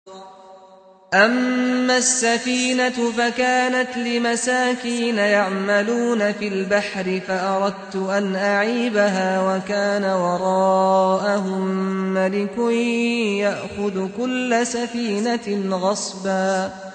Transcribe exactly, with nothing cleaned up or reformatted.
أَمَّا السَّفِينَةُ فَكَانَتْ لِمَسَاكِينَ يَعْمَلُونَ فِي الْبَحْرِ فَأَرَدتُّ أَنْ أَعِيبَهَا وَكَانَ وَرَاءَهُم مَّلِكٌ يَأْخُذُ كُلَّ سَفِينَةٍ غَصْبًا